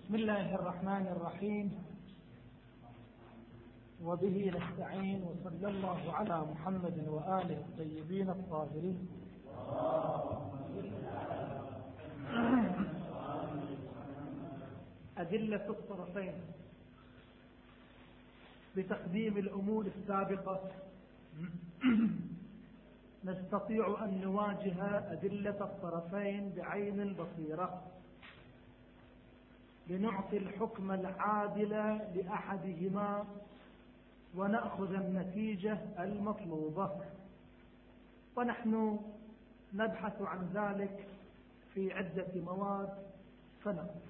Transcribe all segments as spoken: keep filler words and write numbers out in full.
بسم الله الرحمن الرحيم، وبه نستعين، وصلى الله على محمد وآله الطيبين الطاهرين. أدلة الطرفين. بتقديم الأمور السابقة نستطيع أن نواجه أدلة الطرفين بعين البصيرة لنعطي الحكم العادل لأحدهما ونأخذ النتيجة المطلوبة، ونحن نبحث عن ذلك في عدة مواد فنقف.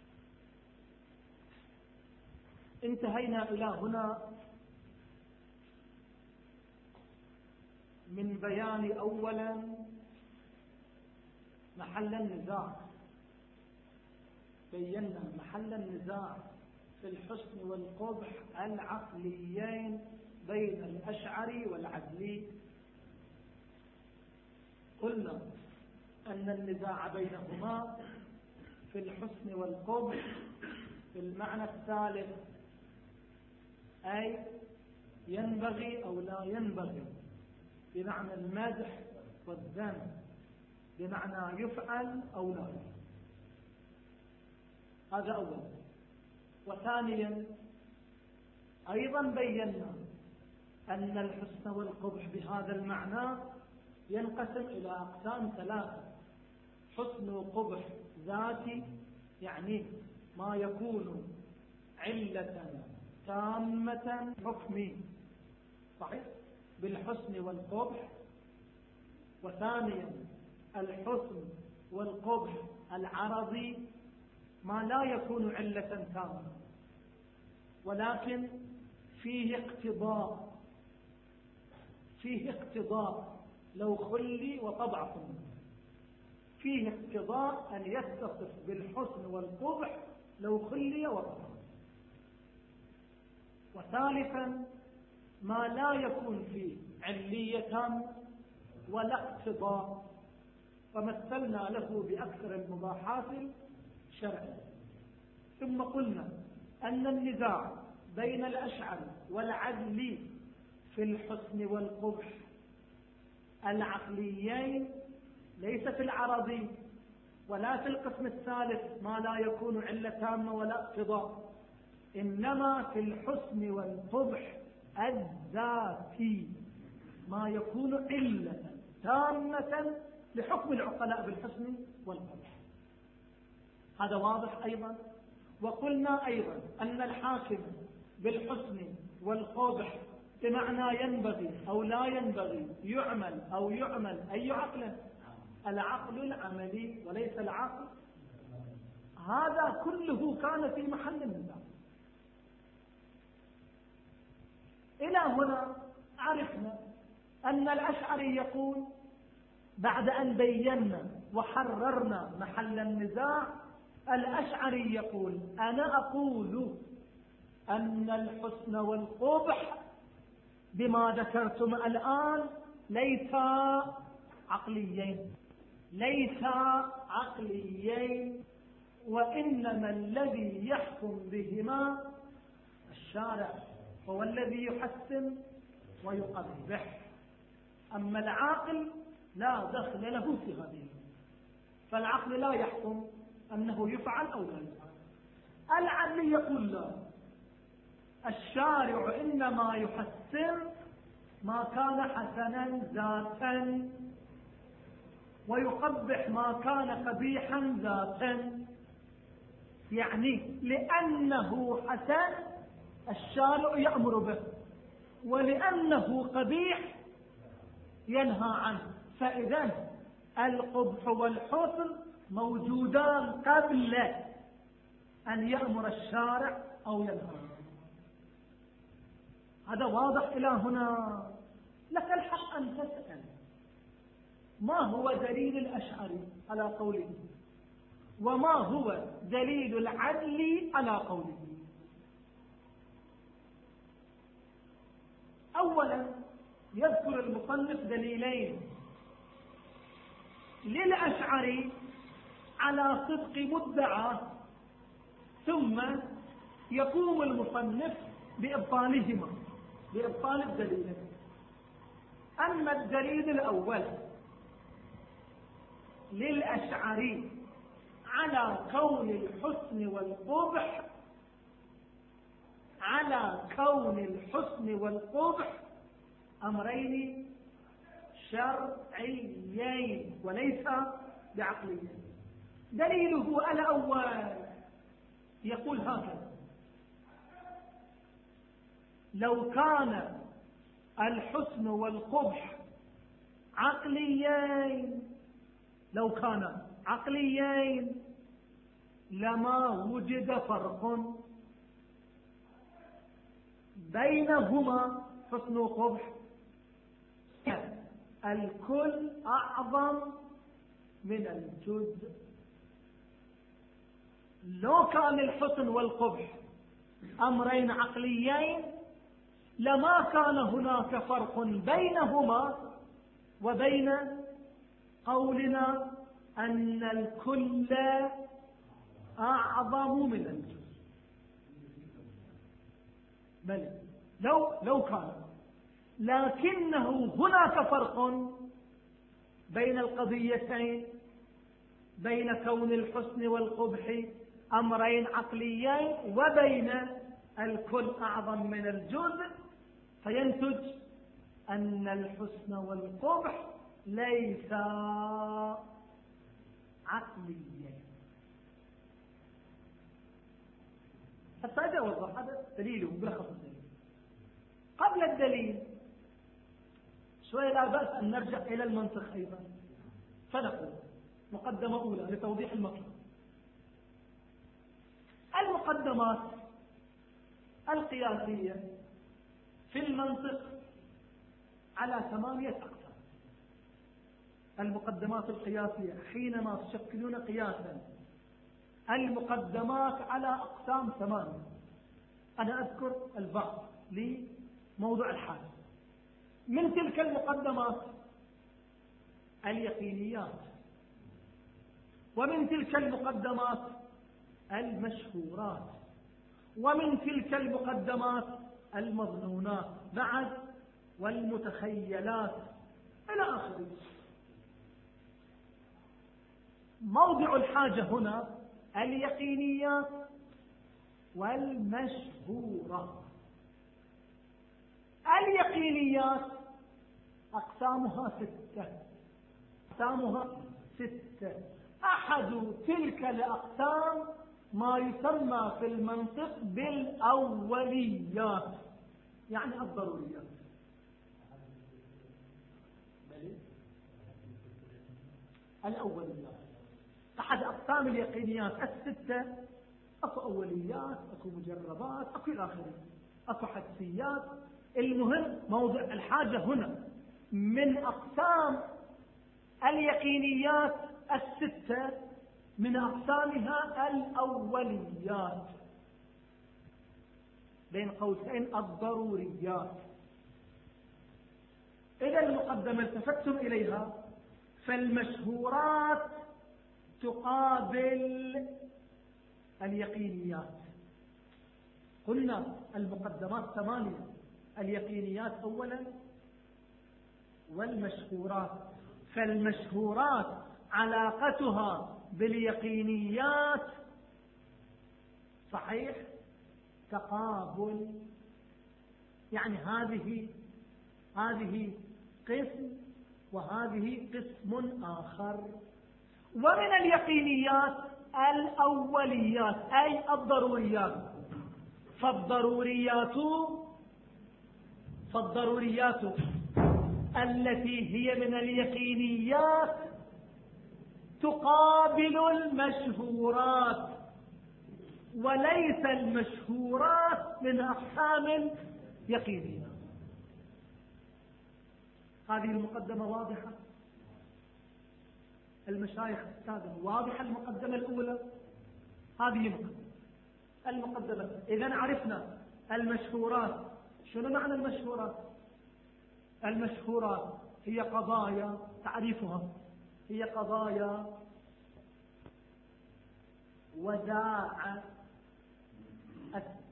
انتهينا إلى هنا من بيان أولا محل النزاع. بينا محل النزاع في الحسن والقبح العقليين بين الأشعري والعدلي. قلنا أن النزاع بينهما في الحسن والقبح في المعنى الثالث، أي ينبغي أو لا ينبغي، بمعنى المدح والذم، بمعنى يفعل أو لا يفعل. هذا أولا. وثانيا أيضا بينا أن الحسن والقبح بهذا المعنى ينقسم إلى أقسام ثلاثة: حسن وقبح ذاتي، يعني ما يكون علة تامة حكمي، صحيح، بالحسن والقبح. وثانيا الحسن والقبح العرضي، ما لا يكون علة تامة ولكن فيه اقتضاء فيه اقتضاء لو خلي وطبع خلي، فيه اقتضاء أن يتصف بالحسن والقبح لو خلي وطبع. وثالثا ما لا يكون فيه علية تامة ولا اقتضاء، فمثلنا له بأكثر المباحات الشرعية. ثم قلنا أن النزاع بين الأشعري والعدلي في الحسن والقبح العقليين ليس في العرضي ولا في القسم الثالث ما لا يكون علة تامة ولا اقتضاء، إنما في الحسن والقبح الذاتي ما يكون علة تامة لحكم العقلاء بالحسن والقبح. هذا واضح أيضا. وقلنا أيضا أن الحاكم بالحسن والقبح بمعنى ينبغي أو لا ينبغي، يعمل أو يعمل، أي عقل؟ العقل العملي وليس العقل. هذا كله كان في محل النزاع. إلى هنا عرفنا أن الأشعري يقول بعد أن بينا وحررنا محل النزاع، الأشعري يقول أنا أقول أن الحسن والقبح بما ذكرتم الآن ليس عقليين ليس عقليين وإنما الذي يحكم بهما الشارع، هو الذي يحسن ويقبح. أما العاقل لا دخل له في هذه، فالعقل لا يحكم أنه يفعل أو لا يفعل. العدل يقول لا، الشارع إنما يحسن ما كان حسنا ذاتا ويقبح ما كان قبيحا ذاتا، يعني لأنه حسن الشارع يأمر به، ولأنه قبيح ينهى عنه. فإذا القبح والحسن موجودان قبل أن يأمر الشارع أو ينهى. هذا واضح إلى هنا. لك الحق أن تسأل ما هو دليل الأشعري على قوله، وما هو دليل العدل على قوله. أولا يذكر المصنف دليلين للأشعري على صدق مدعى ثم يقوم المصنف بإبطالهما، بإبطال الدليل. أما الدليل الأول للأشعري على كون الحسن والقبح، على كون الحسن والقبح أمرين شرعيين وليس بعقليين. دليله الأول يقول هكذا: لو كان الحسن والقبح عقليين، لو كان عقليين لما وجد فرق بينهما حسن وقبح، الكل أعظم من الجزء. لو كان الحسن والقبح أمرين عقليين لما كان هناك فرق بينهما وبين قولنا أن الكل أعظم من الجزء. بل لو لو كان، لكنه هناك فرق بين القضيتين، بين كون الحسن والقبح أمرين عقليين وبين الكل أعظم من الجزء، فينتج أن الحسن والقبح ليس عقليين. حتى أجي أوضح هذا دليله بلخص الدليل. قبل الدليل شوية لا بأس أن نرجع إلى المنطق أيضا، فنقول مقدمة أولى لتوضيح المطلب. المقدمات القياسية في المنطق على ثمانية أقسام. المقدمات القياسية حينما تشكلون قياسا، المقدمات على أقسام ثمانية. أنا أذكر البعض لموضوع الحاجة. من تلك المقدمات اليقينيات، ومن تلك المقدمات المشهورات، ومن تلك المقدمات المظنونات بعد، والمتخيلات إلى آخره. موضع الحاجة هنا اليقينيات والمشهورات. اليقينيات أقسامها ستة، أقسامها ستة. أحد تلك الأقسام ما يسمى في المنطق بالأوليات، يعني الضروريات. الأوليات أحد أقسام اليقينيات الستة. أكو أوليات، أكو مجربات، أكو إلى آخره، أكو حدسيات. المهم موضع الحاجة هنا من أقسام اليقينيات الستة، من أقسامها الأوليات، بين قوسين الضروريات. إذا المقدمة التفتم إليها، فالمشهورات تقابل اليقينيات. قلنا المقدمات ثمانية: اليقينيات أولا والمشهورات. فالمشهورات علاقتها باليقينيات صحيح تقابل، يعني هذه هذه قسم وهذه قسم آخر. ومن اليقينيات الأوليات أي الضروريات. فالضروريات فالضروريات التي هي من اليقينيات تقابل المشهورات، وليس المشهورات من أقسام يقينية. هذه المقدمة واضحة. المشايخ السادة واضحة المقدمة الأولى. هذه مقدمة المقدمة. إذن عرفنا المشهورات. شنو معنى المشهورات؟ المشهورات هي قضايا، تعريفها هي قضايا وداعة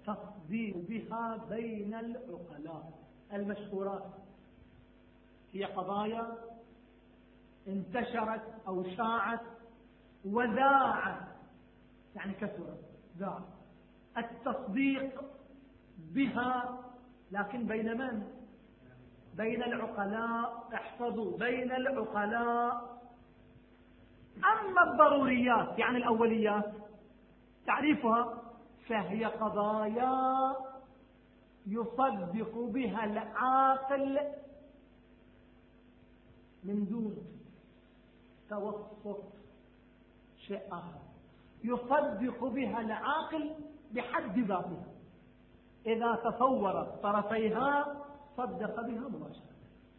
التصديق بها بين العقلاء. المشهورات هي قضايا انتشرت أو شاعت وذاعت، يعني كثرت ذاع. التصديق بها لكن بين من؟ بين العقلاء. احفظوا، بين العقلاء. أما الضروريات يعني الأوليات تعريفها، فهي قضايا يصدق بها العاقل من دون توسط شيء آخر، يصدق بها العاقل بحد ذاتها. إذا تصور طرفيها صدق بها مباشرة.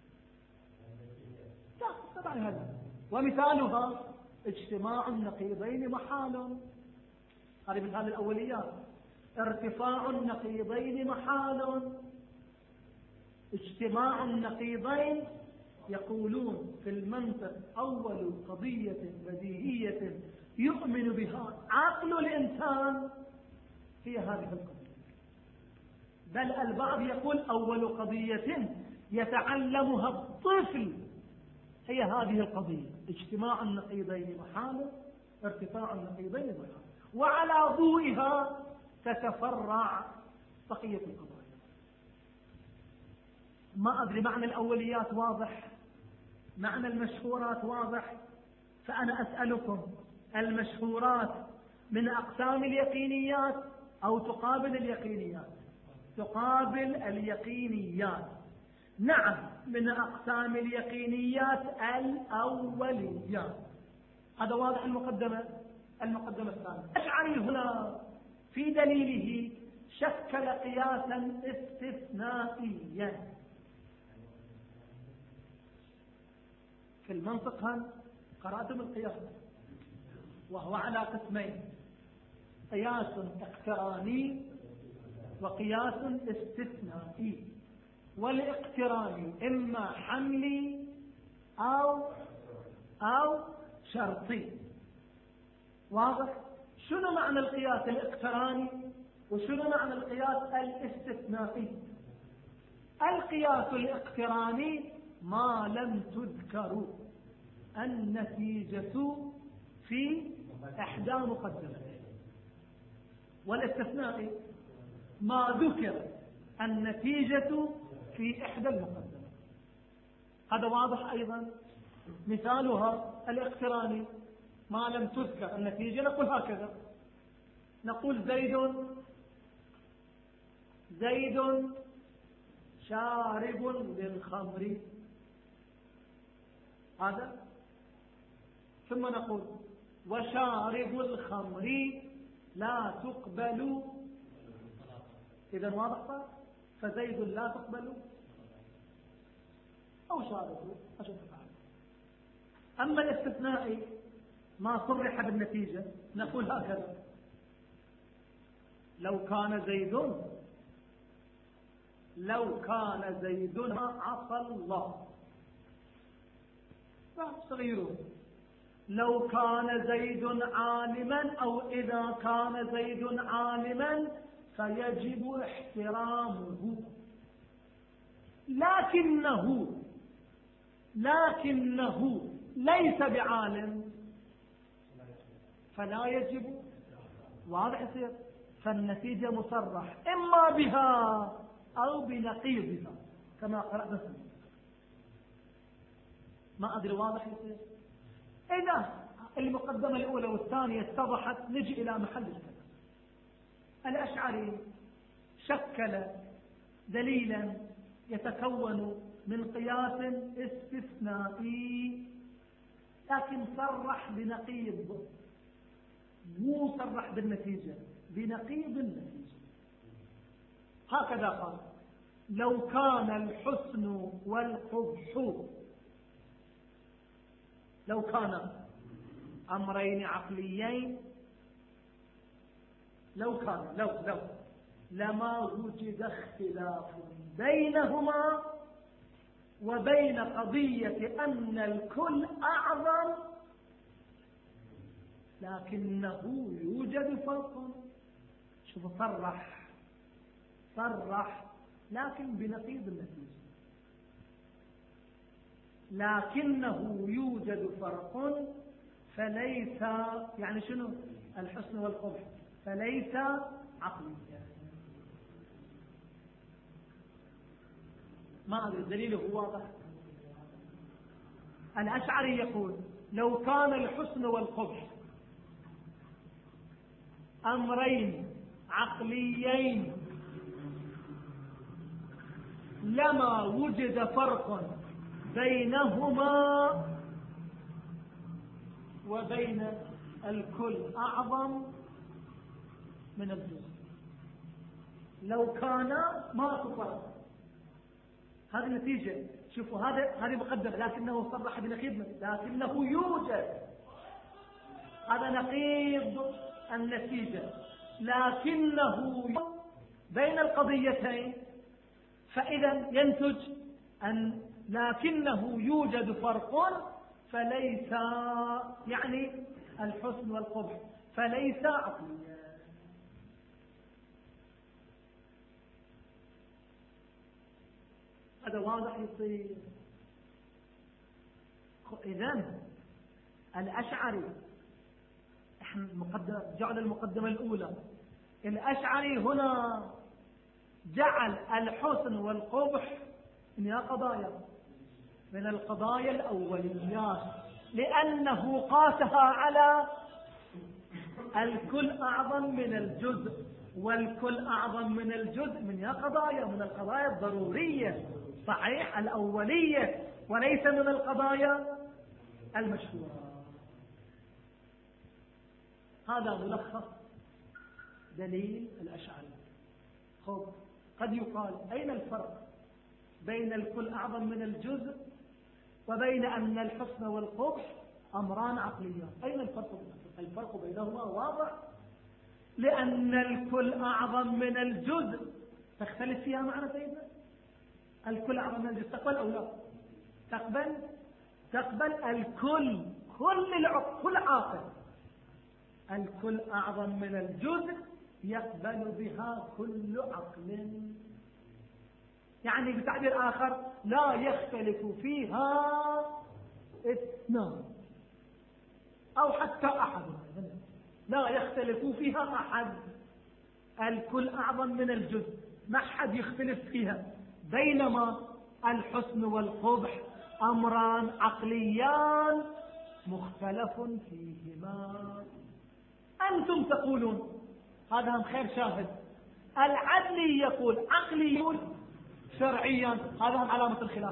لا طبعا هذا. ومثالها اجتماع النقيضين محال، هذا مثال الأوليات. ارتفاع النقيضين محال. اجتماع النقيضين يقولون في المنطق أول قضية بديهية يؤمن بها عقل الإنسان هي هذه القضية. بل البعض يقول أول قضية يتعلمها الطفل هي هذه القضية، اجتماع النقيضين محال، ارتفاع النقيضين محال، وعلى ضوئها تتفرع بقية القضايا. ما أدري معنى الأوليات واضح، معنى المشهورات واضح. فأنا أسألكم، المشهورات من أقسام اليقينيات أو تقابل اليقينيات؟ تقابل اليقينيات. نعم، من أقسام اليقينيات الأوليات. هذا واضح. المقدمة المقدمة الثانية، الأشعري هنا في دليله شكل قياسا استثنائيا. في المنطق هل قرأتم القياس؟ وهو على قسمين: قياس اقتراني وقياس استثنائي. والاقتراني إما حملي أو أو شرطي. واضح؟ شنو معنى القياس الاقتراني وشنو معنى القياس الاستثنائي؟ القياس الاقتراني ما لم تذكر النتيجة في إحدى مقدمتين، والاستثنائي ما ذكر النتيجة في إحدى المقدمات. هذا واضح أيضا. مثالها الاقتراني ما لم تذكر النتيجة، نقول هكذا، نقول زيد زيد شارب للخمر، هذا. ثم نقول وشارب الخمر لا تقبل. إذا واضح، فزيد لا تقبل أو شارب. أما الاستثنائي ما صرح بالنتيجة، نقول هكذا: لو كان زيد لو كان زيد عصى الله صغيرون. لو كان زيد عالما أو إذا كان زيد عالما فيجب احترامه، لكنه لكنه ليس بعالم فلا يجب. واضح يصير؟ فالنتيجة مصرح إما بها أو بنقيضها كما قرأنا. ما أدري واضح يصير؟ إذا المقدمة الأولى والثانية اتضحت، نجي إلى محل الكلام. الأشعري شكل دليلا يتكون من قياس استثنائي، لكن صرح بنقيض، مو صرح بالنتيجة، بنقيض النتيجة. هكذا قال: لو كان الحسن والقبح، لو كان أمرين عقليين، لو كان لو لو لما وجد اختلاف بينهما وبين قضية أن الكل أعظم، لكنه يوجد فرق. شوف، صرح صرح لكن بنقيض النتيجة، لكنه يوجد فرق فليس، يعني شنو الحسن والقبح، فليس عقلي. ما أدري الدليل هو واضح. الأشعري يقول لو كان الحسن والقبح أمرين عقليين لما وجد فرق بينهما وبين الكل أعظم من الجزء. لو كان ما فرق، هذه النتيجة. شوفوا هذا هذه مقدمة، لكنه صرح بنقيض، لكنه يوجد، هذا نقيض النتيجة، لكنه بين القضيتين. فإذا ينتج أن لكنه يوجد فرق فليس، يعني الحسن والقبح فليس عقليا. هذا واضح يصير. إذن الأشعري، احنا مقدمة جعل المقدمة الأولى، الأشعري هنا جعل الحسن والقبح من قضايا من القضايا الأوليات، لأنه قاسها على الكل أعظم من الجزء، والكل أعظم من الجزء من قضايا من القضايا الضرورية صحيح الأولية، وليس من القضايا المشهورة. هذا ملخص دليل الأشعري. خب قد يقال أين الفرق بين الكل أعظم من الجزء وبين أن الحسن والقبح أمران عقليان؟ أين الفرق؟ الفرق بينهما واضح، لأن الكل أعظم من الجزء تختلف فيها معنى سيدنا. الكل أعظم من الجزء تقبل أو لا تقبل؟ تقبل الكل، كل العقل، كل عاقل، الكل أعظم من الجزء يقبل بها كل عقل، يعني بتعبير آخر لا يختلف فيها اثنان أو حتى أحد، لا يختلف فيها أحد. الكل أعظم من الجزء، ما حد يختلف فيها، بينما الحسن والقبح أمران عقليان مختلف فيهما. أنتم تقولون، هذا هم خير شاهد، العدلي يقول عقلي يقول شرعيا، هذا هم علامة الخلاف،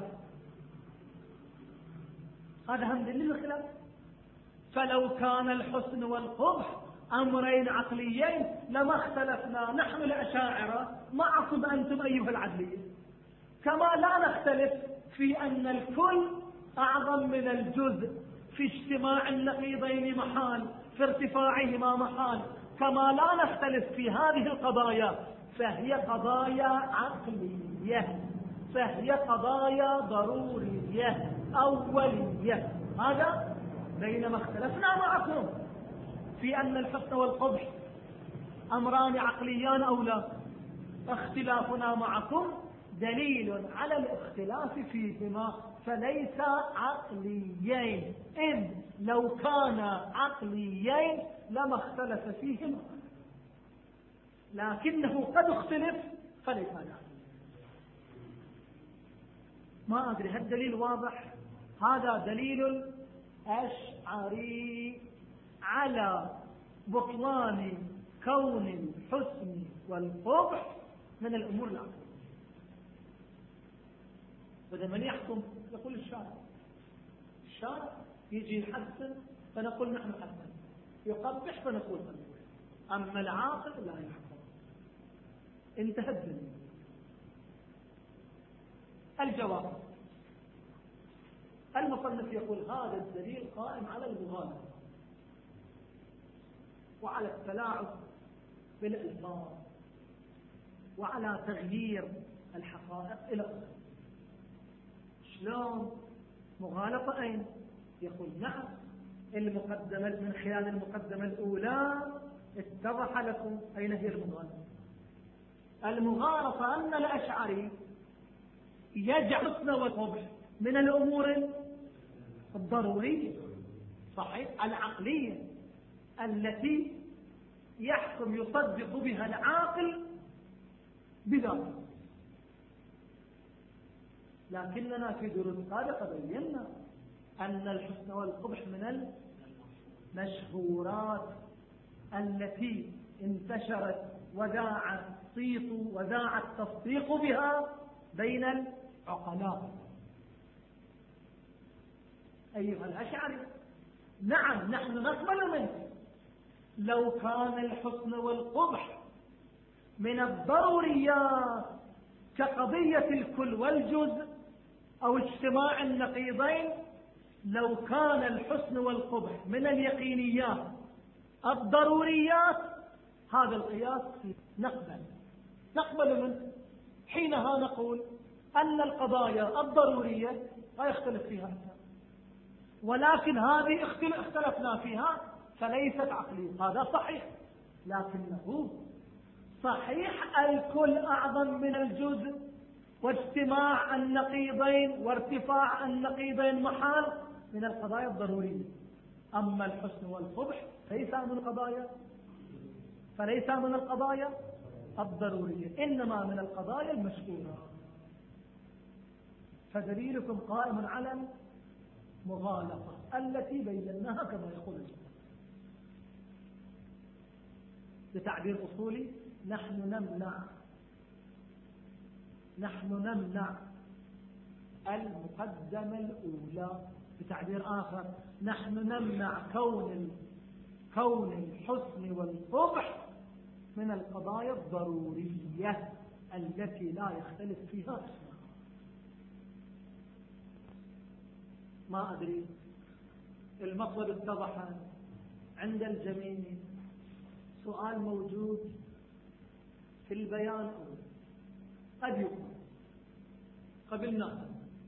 هذا هم دليل الخلاف. فلو كان الحسن والقبح أمرين عقليين لما اختلفنا نحن الأشاعرة معكم أنتم أيها العدلية، كما لا نختلف في أن الكل أعظم من الجزء في اجتماع النقيضين محال، في ارتفاعهما محال، كما لا نختلف في هذه القضايا، فهي قضايا عقلية، فهي قضايا ضرورية أولية. هذا بينما اختلفنا معكم في أن الحسن والقبح أمران عقليان أو لا، اختلافنا معكم دليل على الاختلاف فيهما، فليس عقليين، إذ لو كان عقليين لما اختلف فيهما، لكنه قد اختلف فليس عقلي. ما أدري هل الدليل واضح؟ هذا دليل أشعري على بطلان كون الحسن والقبح من الأمور العقلية. بدل من يحكم يقول الشارع، الشارع يجي يحسن فنقول نحن حسن، يقبح فنقول قبح، أما العاقل لا يحكم. انتهى الدليل. الجواب، المصنف يقول هذا الدليل قائم على المغالطة وعلى التلاعب بالألفاظ وعلى تغيير الحقائق إلى أخرى. شلون مغالطة؟ أين؟ يقول نعم، المقدمة من خلال المقدمة الأولى اتضح لكم أين هي المغالطة. المغالطة أن الأشعري يجعل الحسن والقبح من الأمور الضرورية صحيح العقلية التي يحكم يصدق بها العاقل بذاته. لكننا في دروس سابقة بينا أن الحسن والقبح من المشهورات التي انتشرت وذاع الصيت وذاع التصديق بها بين العقلاء. أيها الأشعري نعم نحن نقبل منك لو كان الحسن والقبح من الضروريات كقضية الكل والجزء أو اجتماع النقيضين، لو كان الحسن والقبح من اليقينيات الضروريات هذا القياس نقبل نقبل منه. حينها نقول أن القضايا الضرورية لا يختلف فيها، ولكن هذه اختلفنا فيها فليست عقلية. هذا صحيح، لكنه صحيح الكل أعظم من الجزء، واجتماع النقيضين وارتفاع النقيضين محال من القضايا الضرورية. أما الحسن والقبح فليس من القضايا فليس من القضايا الضرورية، إنما من القضايا المشهورة. فدليلكم قائم على المغالطة التي بيناها كما يقول الجمهور. بتعبير أصولي نحن نمنع نحن نمنع المقدمة الأولى. بتعبير آخر نحن نمنع كون كون الحسن والقبح من القضايا الضرورية التي لا يختلف فيها. ما أدري المطلب اتضح عند الجميع. سؤال موجود في البيان أول قد يقال قبلناه،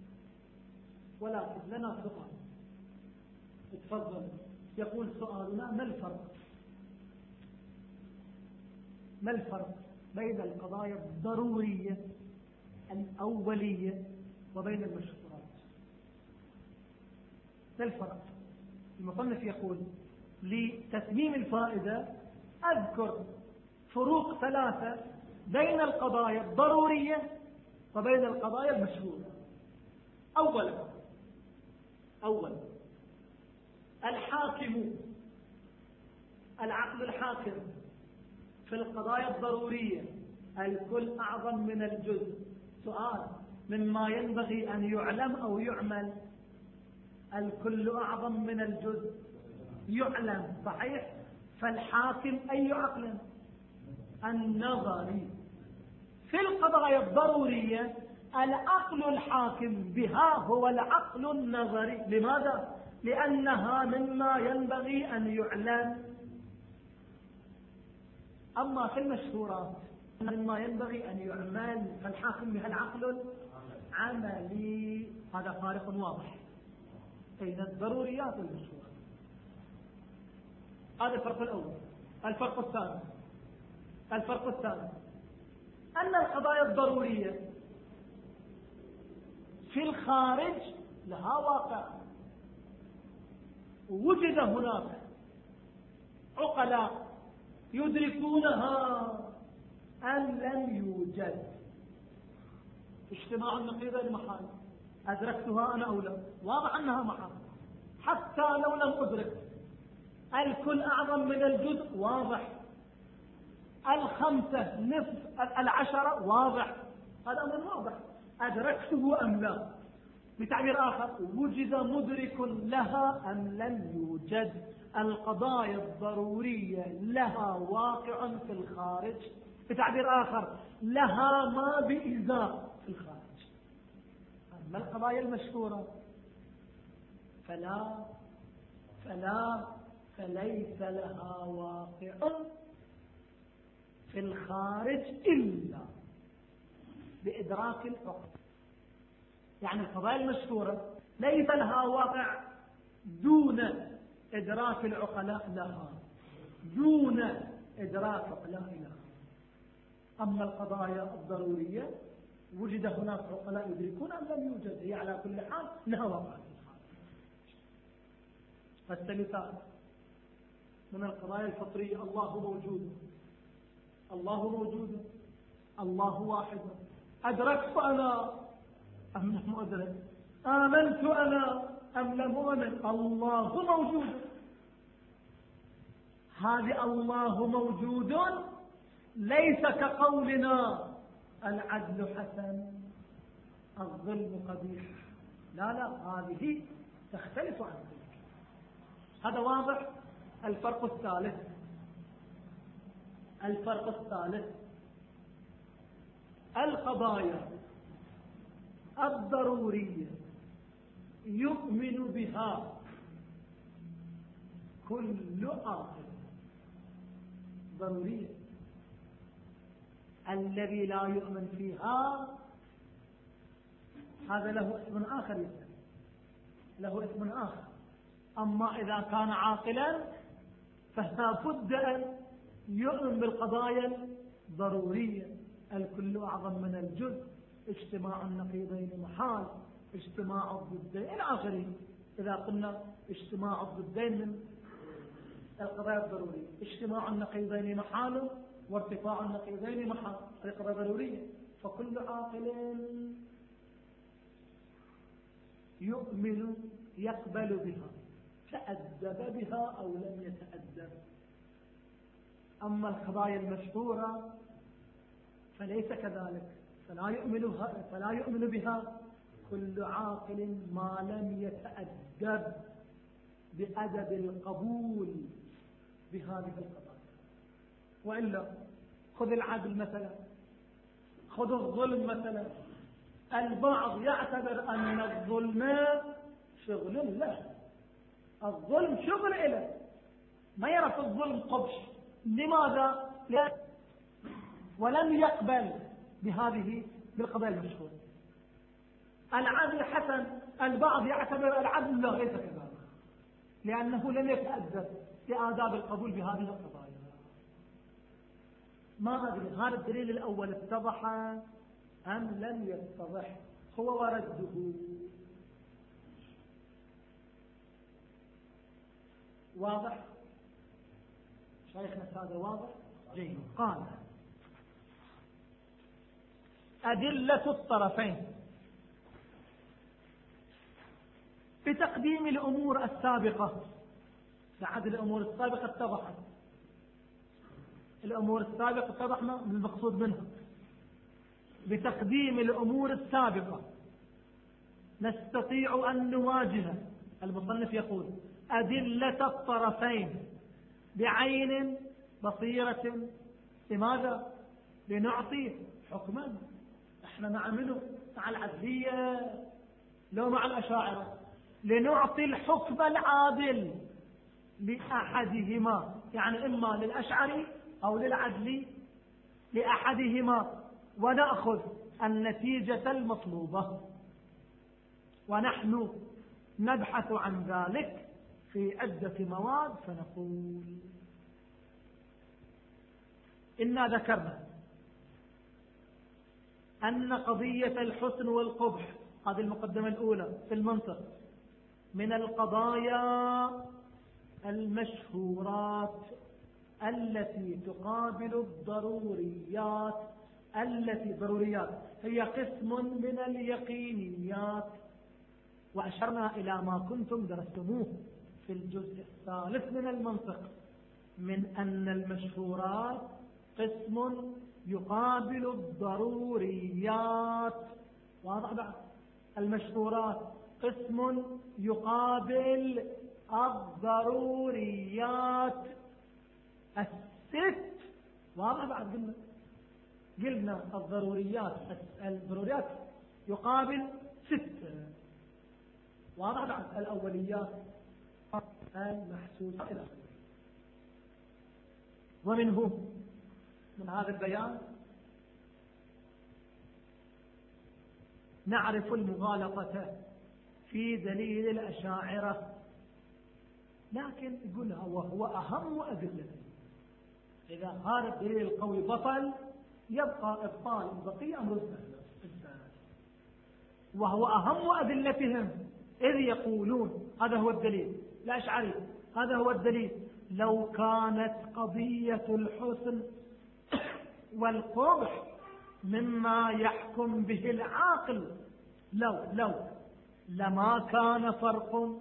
ولكن لنا سؤال. اتفضل. يقول سؤالنا ما الفرق ما الفرق بين القضايا الضرورية الأولية وبين المشهورات؟ ما الفرق؟ المصنف يقول لتتميم الفائدة أذكر فروق ثلاثة بين القضايا الضرورية وبين القضايا المشهورة. أولا أولا الحاكم العقل الحاكم في القضايا الضرورية الكل أعظم من الجزء. سؤال: مما ينبغي أن يعلم أو يعمل الكل أعظم من الجزء يعلم صحيح. فالحاكم أي عقل؟ النظري. في القضايا الضرورية العقل الحاكم بها هو العقل النظري. لماذا؟ لأنها مما ينبغي أن يعلم. أما في المشهورات مما ينبغي أن يعمل فالحاكم بها العقل العملي. هذا فارق واضح بين الضروريات والمشهورات. هذا الفرق الأول. الفرق الثاني الفرق الثاني أن القضايا الضرورية في الخارج لها واقع. وجد هناك عقلاء يدركونها أم لم يوجد. اجتماع النقيضين محال. أدركتها أنا أو لا؟ واضح أنها محال. حتى لو لم أدرك الكل أعظم من الجزء واضح. الخمسة نصف العشرة واضح. هذا أمر واضح. أدركته أم لا؟ بتعبير آخر وجد مدرك لها أم لم يوجد. القضايا الضرورية لها واقع في الخارج. بتعبير آخر لها ما بإزاء في الخارج. أما القضايا المشهورة فلا فلا فليس لها واقع في الخارج إلا بإدراك العقل. يعني القضايا المشهورة ليس لها واقع دون إدراك العقلاء لها دون إدراك عقلاء لها. أما القضايا الضرورية وجد هناك عقلاء يدركون أم لم يوجد، هي على كل حال انها وقعت. فالثالثات من القضايا الفطرية: الله موجود، الله موجود، الله واحد، أدركت أنا أم لم أدرك، آمنت أنا أم لم أؤمن، الله موجود. هذه الله موجود ليس كقولنا العدل حسن الظلم قبيح، لا لا، هذه تختلف عن ذلك. هذا واضح. الفرق الثالث الفرق الثالث القضايا الضرورية يؤمن بها كل عاقل، ضرورية. الذي لا يؤمن فيها هذا له اسم آخر، يسمى له اسم آخر. أما إذا كان عاقلا فلا بد أن يؤمن بالقضايا الضرورية: الكل أعظم من الجزء، اجتماع النقيضين محال، اجتماع الضدين إلى آخره. إذا قلنا اجتماع الضدين من القضايا الضرورية، اجتماع النقيضين محال وارتفاع النقيضين محال، هذه قضايا ضرورية. فكل عاقل يؤمن يقبل بها، تأدب بها أو لم يتأدب. أما القضايا المشهورة فليس كذلك، فلا يؤمن فلا يؤمن بها كل عاقل ما لم يتأدب بأدب القبول بهذه القضايا. وإلا خذ العدل مثلا، خذ الظلم مثلا. البعض يعتبر أن الظلم شغل له، الظلم شغل له، ما يرى في الظلم قبش. لماذا؟ ولم يقبل بهذه بالقضايا المشهورة. العدل حسن، البعض يعتبر العدل لا، ليس كذلك، لأنه لم يتأدب بآداب القبول بهذه القضايا. ما أدري هذا الدليل الأول اتضح أم لم يتضح؟ هو ورده واضح؟ شيخنا هذا واضح؟ جيد. قال: أدلة الطرفين بتقديم الأمور السابقة. بعد الأمور السابقة اتضحت، الأمور السابقة اتضحنا من المقصود منها. بتقديم الأمور السابقة نستطيع أن نواجه. المصنف يقول: أدلة الطرفين بعين بصيرة. لماذا؟ لنعطي حكما. احنا نعمله مع العدلية لو مع الأشاعرة، لنعطي الحكم العادل لأحدهما، يعني إما للأشعري أو للعدلي، لأحدهما، ونأخذ النتيجة المطلوبة. ونحن نبحث عن ذلك في عدة مواد، فنقول: إنا ذكرنا أن قضية الحسن والقبح، هذه المقدمة الأولى في المنطق، من القضايا المشهورات التي تقابل الضروريات. التي ضروريات هي قسم من اليقينيات، وأشرنا إلى ما كنتم درستموه في الجزء الثالث من المنطق، من أن المشهورات قسم يقابل الضروريات. واضح بعد؟ المشهورات قسم يقابل الضروريات الست. واضح بعد؟ قلنا قلنا الضروريات الضروريات يقابل ست. واضح بعد؟ الأوليات المحسوسة. ومنه من هذا البيان نعرف المغالطة في دليل الأشاعرة، لكن يقولها وهو أهم أدلة. إذا هذا الدليل القوي بطل يبقى إبطال البقية أمر الزهد، وهو أهم أدلتهم، إذ يقولون هذا هو الدليل الأشعري، هذا هو الدليل: لو كانت قضية الحسن والقبح مما يحكم به العاقل لو لو لما كان فرق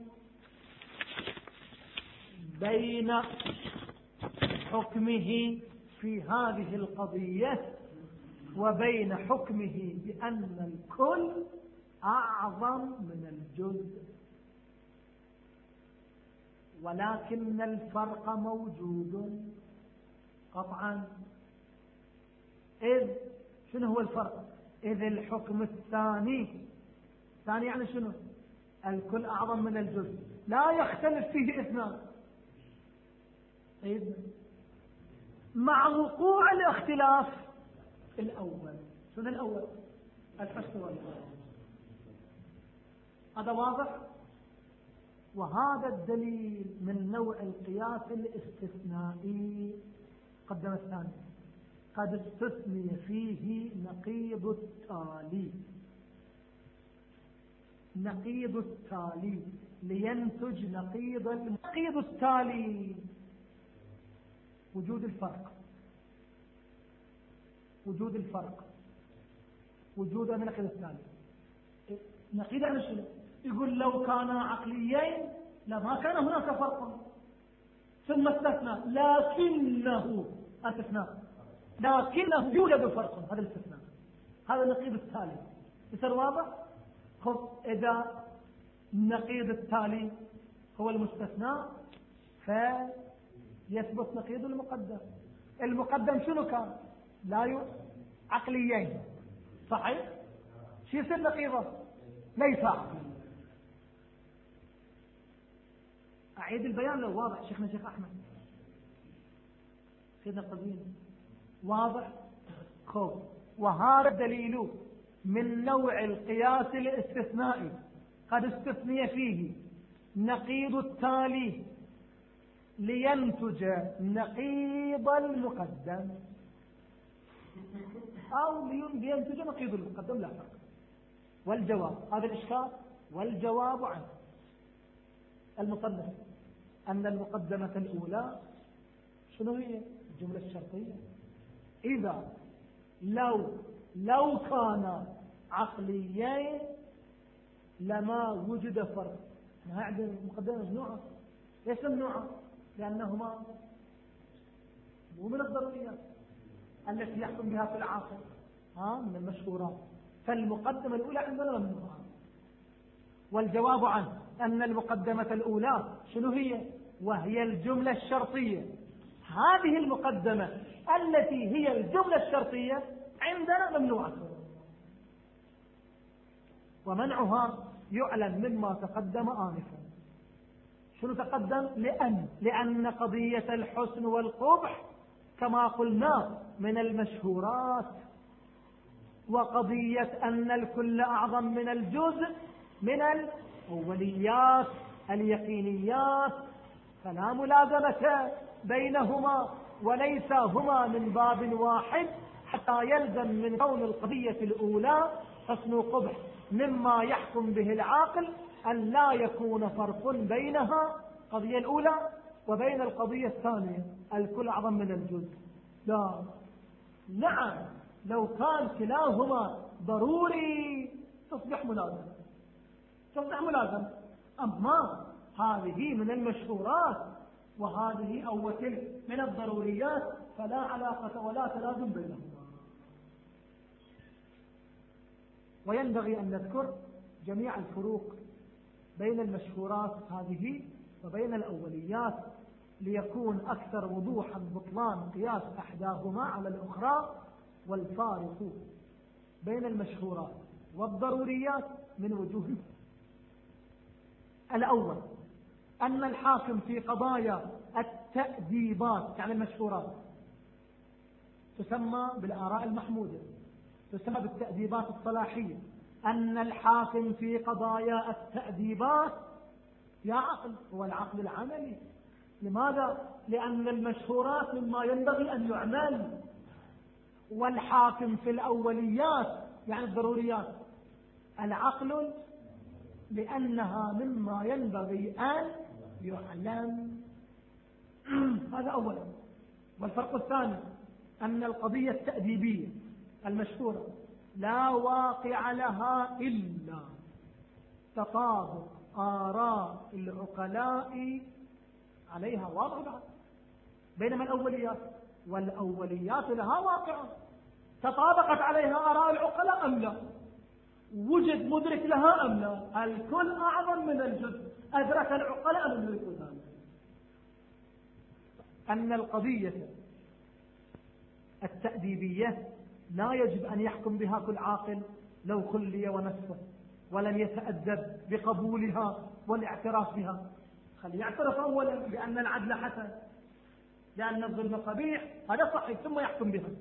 بين حكمه في هذه القضية وبين حكمه بأن الكل أعظم من الجزء، ولكن الفرق موجود قطعا. إذ شنو هو الفرق؟ إذ الحكم الثاني، ثاني يعني شنو؟ الكل أعظم من الجزء، لا يختلف فيه اثنان. طيب مع وقوع الاختلاف الأول، شنو الأول؟ الحسن والقبح. هذا واضح؟ وهذا الدليل من نوع القياس الاستثنائي. قدم الثاني: قد استثني فيه نقيض التالي. نقيض التالي لينتج نقيض النقيض التالي وجود الفرق، وجود الفرق وجود النقيض التالي. نقيض يعني شنو؟ يقول لو كانا عقليين لما كان هناك فرق، ثم استثنى لكنه استثناء لكنه يوجد فرق، هذا الاستثناء، هذا النقيض التالي. يصير واضح؟ خذ إذا النقيض التالي هو المستثنى فيثبت نقيض المقدم. المقدم شنو كان؟ لا ي... عقليين، صحيح؟ شو يصير نقيضه؟ ليس عقلي. أعيد البيان لو واضح شيخنا شيخ أحمد سيدنا القديم، واضح؟ خذ، وهذا الدليل من نوع القياس الاستثنائي قد استثني فيه نقيض التالي لينتج نقيض المقدم، أو لينتج نقيض المقدم، لا فرق. والجواب هذا الإشكال، والجواب عنه المصنف أن المقدمة الأولى شنو هي؟ الجملة الشرطية. إذا لو لو كان عقليين لما وجد فرق. ما عندنا مقدمة ممنوعة. ليش ممنوعة؟ لأنهما مو من الضروريات التي يحكم بها في العاقل، ها من المشهورات. فالمقدمة الأولى عندنا ممنوعة. والجواب عنه أن المقدمة الأولى شنو هي؟ وهي الجملة الشرطية. هذه المقدمة التي هي الجملة الشرطية عندنا ممنوعة، ومنعها يعلن مما تقدم آنفا. شنو تقدم؟ لأن لأن قضية الحسن والقبح كما قلنا من المشهورات، وقضية أن الكل أعظم من الجزء من الأوليات اليقينيات، فلا ملازمة بينهما وليس هما من باب واحد، حتى يلزم من كون القضية الأولى حسن وقبح مما يحكم به العاقل أن لا يكون فرق بينها القضية الأولى وبين القضية الثانية الكل أعظم من الجزء. لا، نعم، لو كان كلاهما ضروري تصبح ملازمة، تصبح ملازمة. أما هذه من المشهورات وهذه أو تلك من الضروريات، فلا علاقة ولا تلازم بينهما. وينبغي أن نذكر جميع الفروق بين المشهورات هذه وبين الأوليات ليكون أكثر وضوحا بطلان قياس أحداهما على الأخرى. والفارق بين المشهورات والضروريات من وجوه: الأول أن الحاكم في قضايا التأديبات يعني المشهورات تسمى بالآراء المحمودة، تسمى بالتأديبات الصلاحية. أن الحاكم في قضايا التأديبات يا عقل هو العقل العملي. لماذا؟ لأن المشهورات مما ينبغي أن يعمل، والحاكم في الأوليات يعني الضروريات العقل لأنها مما ينبغي أن يعلم. هذا أولا. والفرق الثاني أن القضية التأديبية المشهورة لا واقع لها إلا تطابق آراء العقلاء عليها واضح، بينما الأوليات والأوليات لها واقع تطابقت عليها آراء العقلاء أم لا، وجد مدرك لها أم لا. الكل أعظم من الجزء، أدرك العقلاء من يدرك ذلك. أن القضية التأديبية لا يجب أن يحكم بها كل عاقل لو خلي ونفسه ولن يتأدب بقبولها والاعتراف بها. خلي يعترف أولا بأن العدل حسن، لأن الظلم قبيح، هذا صحيح، ثم يحكم بها.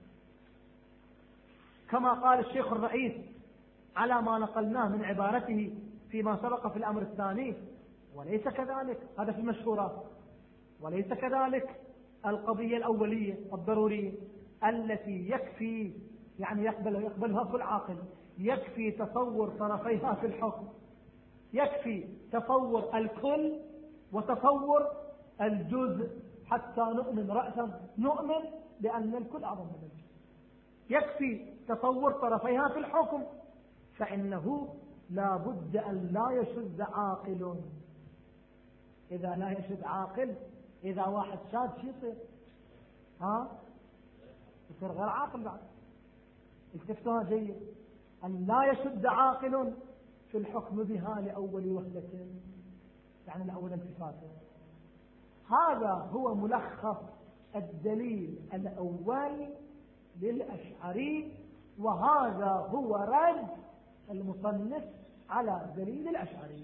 كما قال الشيخ الرئيس على ما نقلناه من عبارته فيما سبق في الأمر الثاني: وليس كذلك، هذا في المشهورات، وليس كذلك القضية الأولية الضرورية التي يكفي يعني يقبل يقبلها كل عاقل، يكفي تصور طرفيها في الحكم، يكفي تصور الكل وتصور الجزء حتى نؤمن رأسا، نؤمن بأن الكل أعظم من الجزء. يكفي تصور طرفيها في الحكم، فإنه لا بد أن لا يشذ عاقل. إذا لا يشذ عاقل، إذا واحد شاذ شو يصير؟ ها؟ يصير غير عاقل بعد. التفتوها جيد، أن لا يشذ عاقل في الحكم بها لأول وهلة، يعني لأول التفاته. هذا هو ملخص الدليل الأول للأشعري، وهذا هو رد المصنف على دليل الأشعري.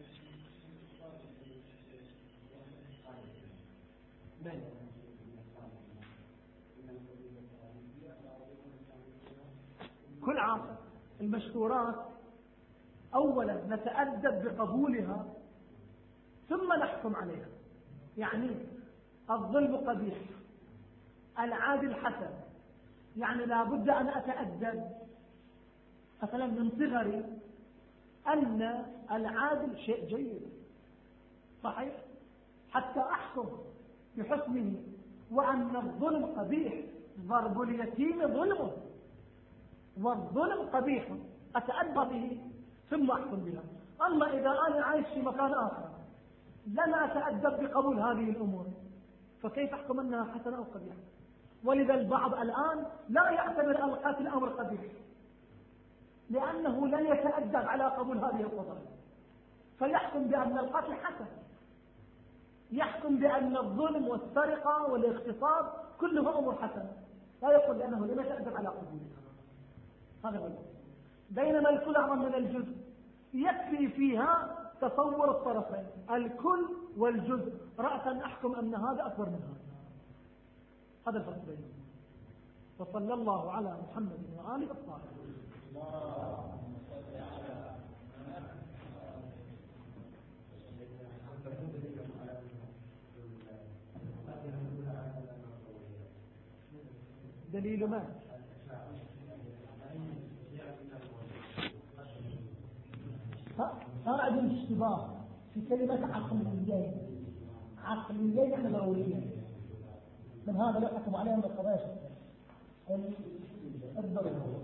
كل عاقل المشهورات أولا نتأدب بقبولها ثم نحكم عليها. يعني الظلم قبيح، العادل حسن، يعني لا بد أن أتأدب مثلا من صغري أن العادل شيء جيد صحيح حتى أحكم بحكمه، وأن الظلم قبيح، ضرب اليتيم ظلمه والظلم قبيح، أتأدب به ثم أحكم بها. أما إذا أنا عايش في مكان آخر لن أتأدب بقبول هذه الأمور، فكيف أحكم أنها حسنة أو قبيحة؟ ولذا البعض الآن لا يعتبر القتل أمر قبيح، لأنه لن يتأدب على قبول هذه القضايا، فيحكم بأن القتل حسن، يحكم بأن الظلم والسرقة والاغتصاب كلها أمور حسنة، لا يقول لأنه لم يتأدب على قبولها. هذا هو. بينما الكل أعظم من الجزء، يكفي فيها تصور الطرفين الكل والجزء، رأسا أحكم أن هذا أكبر من هذا. هذا الفرق بينهم. وصلى الله على محمد وآله الطاهرين. دليل ما؟ صار عندهم اشتباه في كلمة عقليين. عقليين يعني ضروريين، من هذا لا يحكم عليهم بالقضايا الضرورية.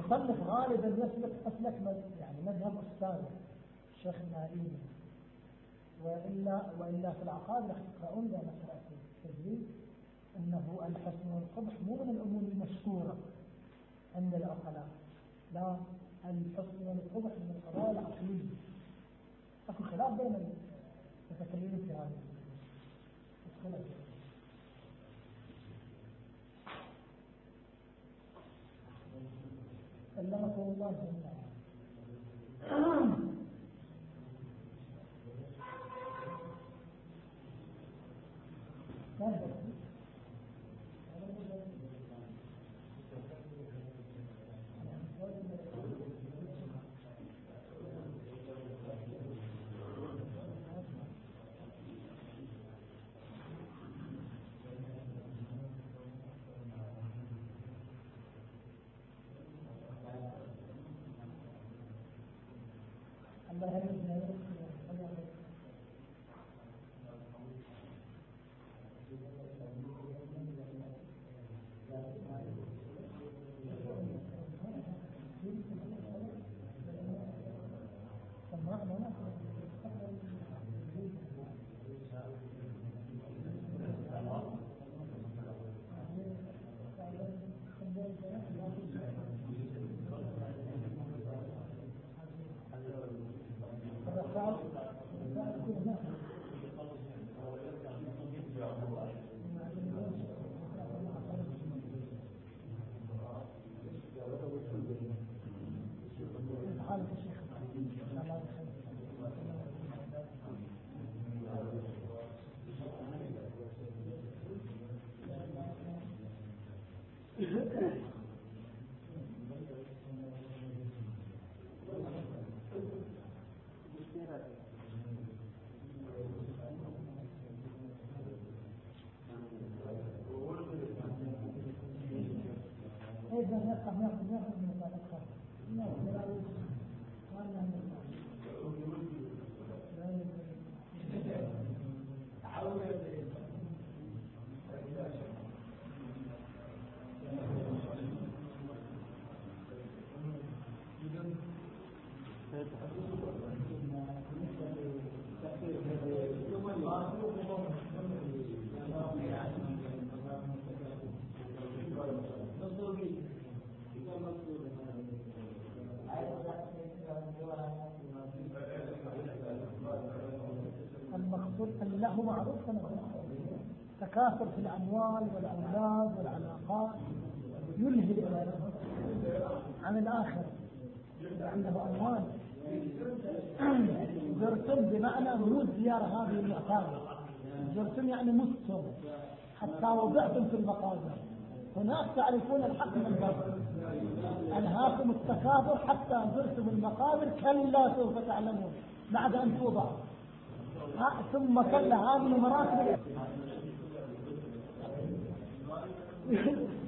المصنف غالبا يسلك أسلك يعني مذهب أستاذ الشيخ النائي، وإلا وإلا في العقائد راح تقرؤون ذا مسألة التدريب أنه الحسن والقبح مو من الأمور المشهورة عند العقلاء، لا، الحسن والقبح من القضايا العقلية. أكو خلاف بين المتكلمين في هذا الخلاف. الله الله المقصود أن له معروف تكاثر في الأموال والأولاد والعلاقات يلهي عن الآخر، عنده أموال. زرتم بمعنى مو زيارة هذه المعتادة، زرتم يعني مستم حتى وضعتم في المقابر، هناك تعرفون الحق من الباطل. ألهاكم التكاثر حتى زرتم المقابر، كلا سوف تعلمون بعد أن توضع. ثم كلا هذه مراتب